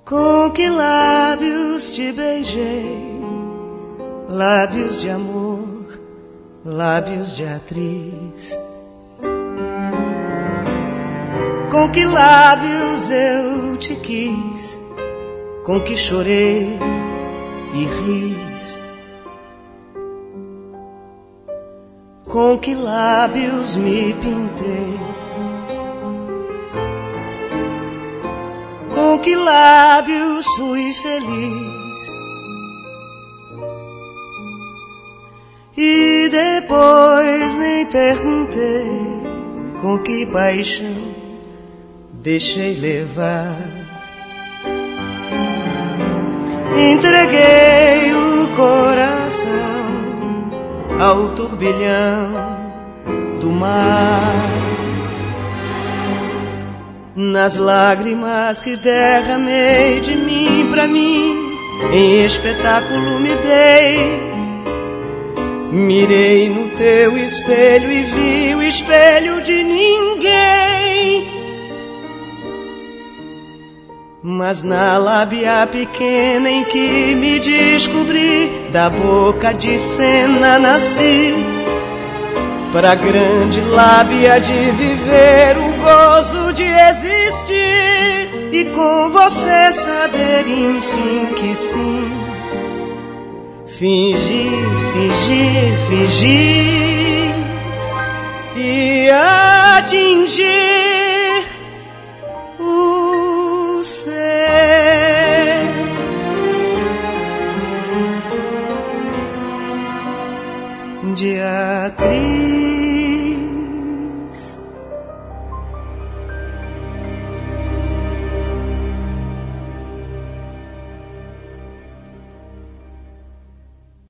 Com que lábios te beijei, lábios de amor, lábios de atriz. Com que lábios eu te quis, com que chorei e ris. Com que lábios me pintei, com que lábios fui feliz. E depois nem perguntei com que paixão deixei levar. Entreguei o coração ao turbilhão do mar. Nas lágrimas que derramei de mim pra mim, em espetáculo me dei. Mirei no teu espelho e vi o espelho de ninguém. Mas na lábia pequena em que me descobri, da boca de cena nasci. Pra grande lábia de viver o gozo de existir, e com você saber enfim que sim. Fingir, fingir, fingir e atingir o ser. De atriz.